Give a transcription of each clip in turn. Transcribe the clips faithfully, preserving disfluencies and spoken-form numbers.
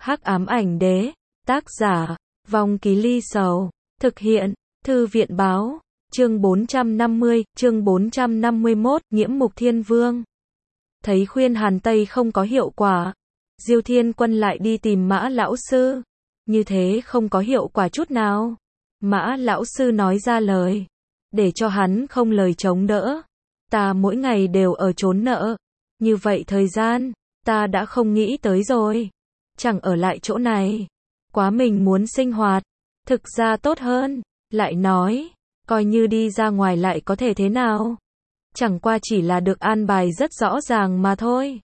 Hắc ám ảnh đế, tác giả, Vong Ký Ly Sầu, thực hiện, Thư viện báo, chương bốn trăm năm mươi, chương bốn trăm năm mươi mốt, Nghiễm Mục Thiên Vương. Thấy khuyên Hàn Tây không có hiệu quả, Diêu Thiên Quân lại đi tìm Mã lão sư. Như thế không có hiệu quả chút nào. Mã lão sư nói ra lời, để cho hắn không lời chống đỡ. Ta mỗi ngày đều ở trốn nợ, như vậy thời gian, ta đã không nghĩ tới rồi. Chẳng ở lại chỗ này, quá mình muốn sinh hoạt, thực ra tốt hơn. Lại nói, coi như đi ra ngoài lại có thể thế nào? Chẳng qua chỉ là được an bài rất rõ ràng mà thôi.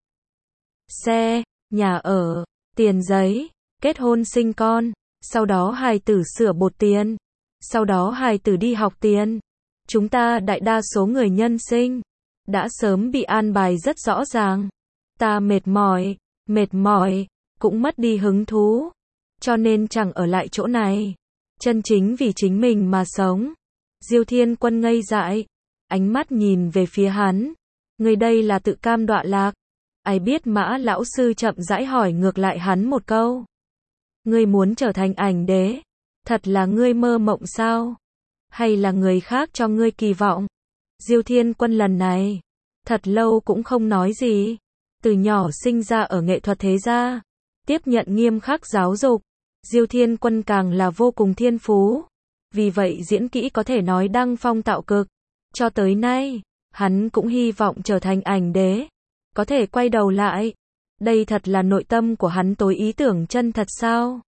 Xe, nhà ở, tiền giấy, kết hôn sinh con, sau đó hài tử sửa bột tiền, sau đó hài tử đi học tiền. Chúng ta đại đa số người nhân sinh, đã sớm bị an bài rất rõ ràng. Ta mệt mỏi, mệt mỏi, cũng mất đi hứng thú, cho nên chẳng ở lại chỗ này. Chân chính vì chính mình mà sống. Diêu Thiên Quân ngây dại, ánh mắt nhìn về phía hắn. Người đây là tự cam đọa lạc. Ai biết Mã lão sư chậm rãi hỏi ngược lại hắn một câu. Ngươi muốn trở thành ảnh đế? Thật là ngươi mơ mộng sao? Hay là người khác cho ngươi kỳ vọng? Diêu Thiên Quân lần này, thật lâu cũng không nói gì. Từ nhỏ sinh ra ở nghệ thuật thế gia, tiếp nhận nghiêm khắc giáo dục. Diêu Thiên Quân càng là vô cùng thiên phú. Vì vậy diễn kỹ có thể nói đăng phong tạo cực. Cho tới nay, hắn cũng hy vọng trở thành ảnh đế. Có thể quay đầu lại. Đây thật là nội tâm của hắn tối ý tưởng chân thật sao?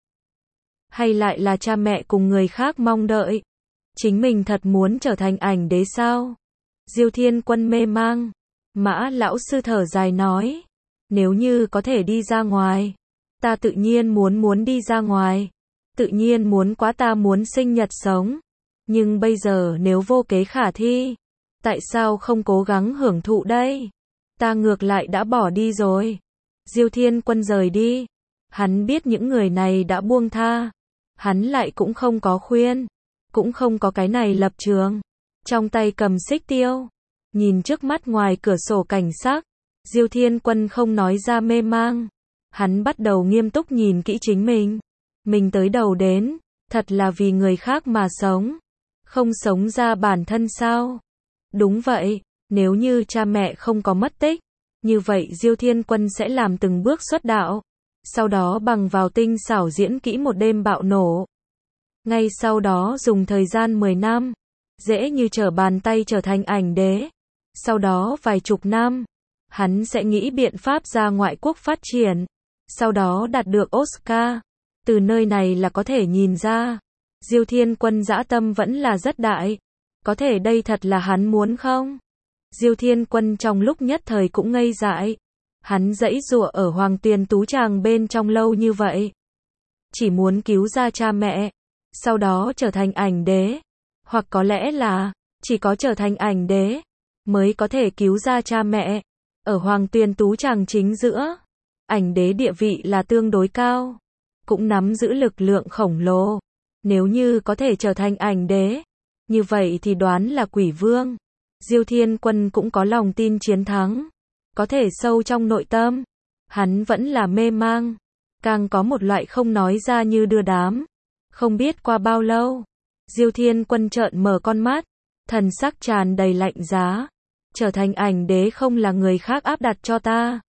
Hay lại là cha mẹ cùng người khác mong đợi? Chính mình thật muốn trở thành ảnh đế sao? Diêu Thiên Quân mê mang. Mã lão sư thở dài nói. Nếu như có thể đi ra ngoài, ta tự nhiên muốn muốn đi ra ngoài. Tự nhiên muốn quá ta muốn sinh nhật sống. Nhưng bây giờ nếu vô kế khả thi, tại sao không cố gắng hưởng thụ đây? Ta ngược lại đã bỏ đi rồi. Diêu Thiên Quân rời đi. Hắn biết những người này đã buông tha. Hắn lại cũng không có khuyên. Cũng không có cái này lập trường. Trong tay cầm xích tiêu. Nhìn trước mắt ngoài cửa sổ cảnh sắc. Diêu Thiên Quân không nói ra mê mang. Hắn bắt đầu nghiêm túc nhìn kỹ chính mình. Mình tới đầu đến, thật là vì người khác mà sống. Không sống ra bản thân sao? Đúng vậy, nếu như cha mẹ không có mất tích, như vậy Diêu Thiên Quân sẽ làm từng bước xuất đạo. Sau đó bằng vào tinh xảo diễn kỹ một đêm bạo nổ. Ngay sau đó dùng thời gian mười năm, dễ như trở bàn tay trở thành ảnh đế. Sau đó vài chục năm, hắn sẽ nghĩ biện pháp ra ngoại quốc phát triển. Sau đó đạt được Oscar. Từ nơi này là có thể nhìn ra, Diêu Thiên Quân dã tâm vẫn là rất đại. Có thể đây thật là hắn muốn không? Diêu Thiên Quân trong lúc nhất thời cũng ngây dại. Hắn giãy giụa ở Hoàng Tuyền Tú Tràng bên trong lâu như vậy. Chỉ muốn cứu ra cha mẹ, sau đó trở thành ảnh đế. Hoặc có lẽ là, chỉ có trở thành ảnh đế, mới có thể cứu ra cha mẹ. Ở Hoàng Tuyền Tú Tràng chính giữa, ảnh đế địa vị là tương đối cao. Cũng nắm giữ lực lượng khổng lồ. Nếu như có thể trở thành ảnh đế, như vậy thì đoán là quỷ vương. Diêu Thiên Quân cũng có lòng tin chiến thắng. Có thể sâu trong nội tâm, hắn vẫn là mê mang. Càng có một loại không nói ra như đưa đám. Không biết qua bao lâu, Diêu Thiên Quân trợn mở con mắt, thần sắc tràn đầy lạnh giá. Trở thành ảnh đế không là người khác áp đặt cho ta.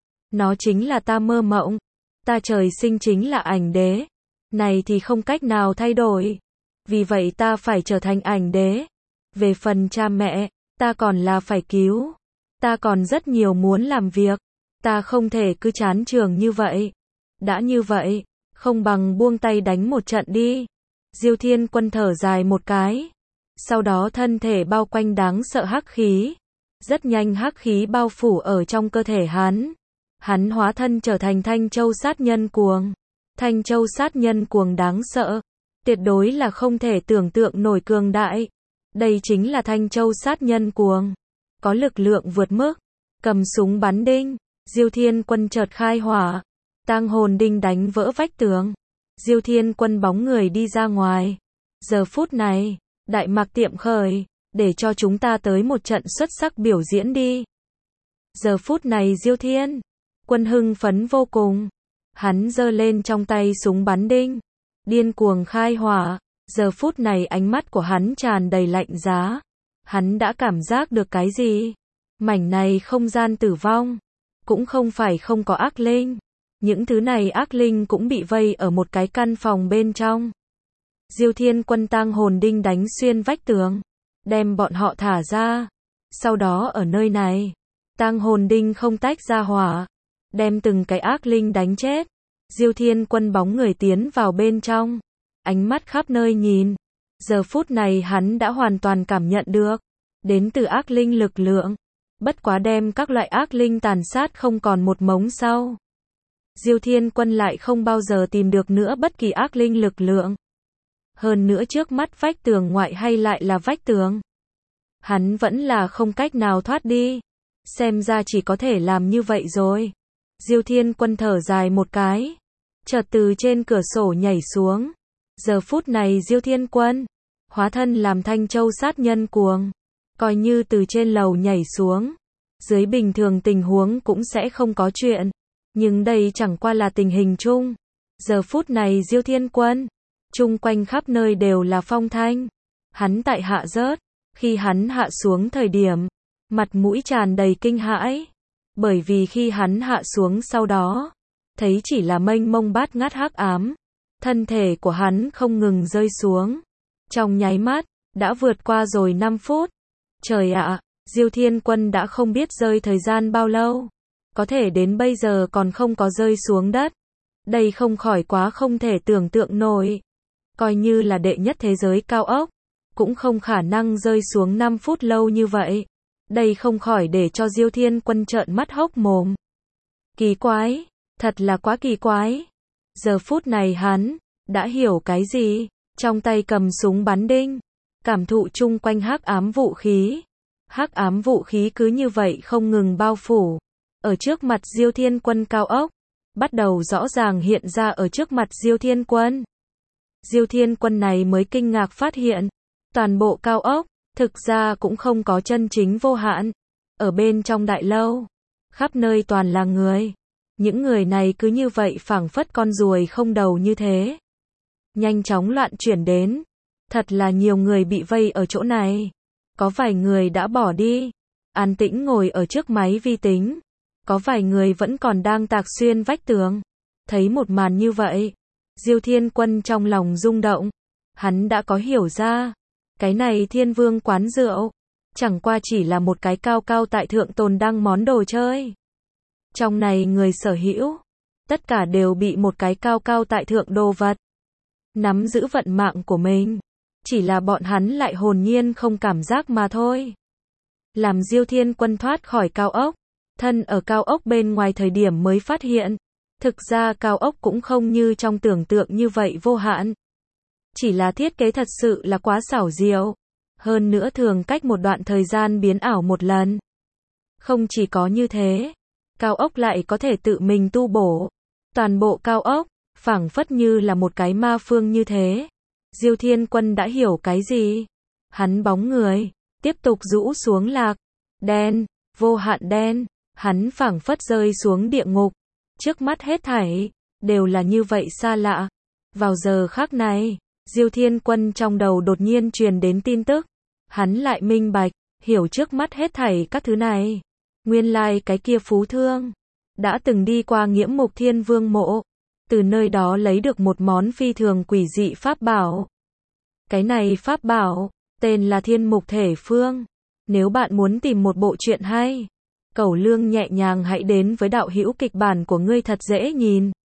Nó chính là ta mơ mộng. Ta trời sinh chính là ảnh đế. Này thì không cách nào thay đổi. Vì vậy ta phải trở thành ảnh đế. Về phần cha mẹ, ta còn là phải cứu. Ta còn rất nhiều muốn làm việc. Ta không thể cứ chán trường như vậy. Đã như vậy, không bằng buông tay đánh một trận đi. Diêu Thiên Quân thở dài một cái. Sau đó thân thể bao quanh đáng sợ hắc khí. Rất nhanh hắc khí bao phủ ở trong cơ thể hắn. Hắn hóa thân trở thành Thanh Châu sát nhân cuồng. Thanh Châu sát nhân cuồng đáng sợ. Tuyệt đối là không thể tưởng tượng nổi cường đại. Đây chính là Thanh Châu sát nhân cuồng. Có lực lượng vượt mức. Cầm súng bắn đinh. Diêu Thiên Quân chợt khai hỏa. Tang hồn đinh đánh vỡ vách tường. Diêu Thiên Quân bóng người đi ra ngoài. Giờ phút này, Đại Mạc tiệm khởi. Để cho chúng ta tới một trận xuất sắc biểu diễn đi. Giờ phút này Diêu Thiên Quân hưng phấn vô cùng. Hắn giơ lên trong tay súng bắn đinh, điên cuồng khai hỏa. Giờ phút này ánh mắt của hắn tràn đầy lạnh giá. Hắn đã cảm giác được cái gì? Mảnh này không gian tử vong. Cũng không phải không có ác linh. Những thứ này ác linh cũng bị vây ở một cái căn phòng bên trong. Diêu Thiên Quân tang hồn đinh đánh xuyên vách tường, đem bọn họ thả ra. Sau đó ở nơi này, tang hồn đinh không tách ra hỏa, đem từng cái ác linh đánh chết. Diêu Thiên Quân bóng người tiến vào bên trong, ánh mắt khắp nơi nhìn. Giờ phút này hắn đã hoàn toàn cảm nhận được đến từ ác linh lực lượng, bất quá đem các loại ác linh tàn sát không còn một mống sau. Diêu Thiên Quân lại không bao giờ tìm được nữa bất kỳ ác linh lực lượng. Hơn nữa trước mắt vách tường ngoại hay lại là vách tường. Hắn vẫn là không cách nào thoát đi. Xem ra chỉ có thể làm như vậy rồi. Diêu Thiên Quân thở dài một cái, chợt từ trên cửa sổ nhảy xuống. Giờ phút này Diêu Thiên Quân hóa thân làm Thanh Châu sát nhân cuồng, coi như từ trên lầu nhảy xuống, dưới bình thường tình huống cũng sẽ không có chuyện. Nhưng đây chẳng qua là tình hình chung. Giờ phút này Diêu Thiên Quân, chung quanh khắp nơi đều là phong thanh. Hắn tại hạ rớt, khi hắn hạ xuống thời điểm, mặt mũi tràn đầy kinh hãi. Bởi vì khi hắn hạ xuống sau đó, thấy chỉ là mênh mông bát ngát hắc ám. Thân thể của hắn không ngừng rơi xuống. Trong nháy mắt, đã vượt qua rồi năm phút. Trời ạ, Diêu Thiên Quân đã không biết rơi thời gian bao lâu. Có thể đến bây giờ còn không có rơi xuống đất. Đây không khỏi quá không thể tưởng tượng nổi. Coi như là đệ nhất thế giới cao ốc, cũng không khả năng rơi xuống năm phút lâu như vậy. Đây không khỏi để cho Diêu Thiên Quân trợn mắt hốc mồm. Kỳ quái, thật là quá kỳ quái. Giờ phút này hắn đã hiểu cái gì, trong tay cầm súng bắn đinh, cảm thụ chung quanh hắc ám vũ khí. Hắc ám vũ khí cứ như vậy không ngừng bao phủ ở trước mặt Diêu Thiên Quân cao ốc, bắt đầu rõ ràng hiện ra ở trước mặt Diêu Thiên Quân. Diêu Thiên Quân này mới kinh ngạc phát hiện, toàn bộ cao ốc thực ra cũng không có chân chính vô hạn. Ở bên trong đại lâu, khắp nơi toàn là người. Những người này cứ như vậy phảng phất con ruồi không đầu như thế, nhanh chóng loạn chuyển đến. Thật là nhiều người bị vây ở chỗ này. Có vài người đã bỏ đi, an tĩnh ngồi ở trước máy vi tính. Có vài người vẫn còn đang tạc xuyên vách tường. Thấy một màn như vậy, Diêu Thiên Quân trong lòng rung động. Hắn đã có hiểu ra, cái này Thiên Vương quán rượu chẳng qua chỉ là một cái cao cao tại thượng tồn đăng món đồ chơi. Trong này người sở hữu, tất cả đều bị một cái cao cao tại thượng đồ vật nắm giữ vận mạng của mình. Chỉ là bọn hắn lại hồn nhiên không cảm giác mà thôi. Làm Diêu Thiên Quân thoát khỏi cao ốc, thân ở cao ốc bên ngoài thời điểm mới phát hiện, thực ra cao ốc cũng không như trong tưởng tượng như vậy vô hạn. Chỉ là thiết kế thật sự là quá xảo diệu. Hơn nữa thường cách một đoạn thời gian biến ảo một lần. Không chỉ có như thế, cao ốc lại có thể tự mình tu bổ. Toàn bộ cao ốc, phảng phất như là một cái ma phương như thế. Diêu Thiên Quân đã hiểu cái gì? Hắn bóng người tiếp tục rũ xuống lạc đen, vô hạn đen. Hắn phảng phất rơi xuống địa ngục. Trước mắt hết thảy đều là như vậy xa lạ. Vào giờ khắc này, Diêu Thiên Quân trong đầu đột nhiên truyền đến tin tức. Hắn lại minh bạch, hiểu trước mắt hết thảy các thứ này. Nguyên lai like cái kia Phú Thương đã từng đi qua Nghiễm Mục Thiên Vương mộ, từ nơi đó lấy được một món phi thường quỷ dị pháp bảo. Cái này pháp bảo tên là Thiên Mục Thể Phương. Nếu bạn muốn tìm một bộ truyện hay, cẩu lương nhẹ nhàng hãy đến với đạo hữu kịch bản của ngươi thật dễ nhìn.